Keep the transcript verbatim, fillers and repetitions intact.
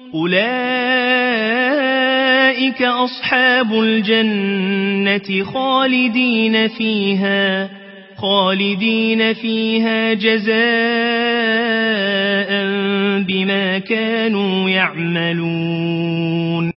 أولئك أصحاب الجنة خالدين فيها خالدين فيها جزاء بما كانوا يعملون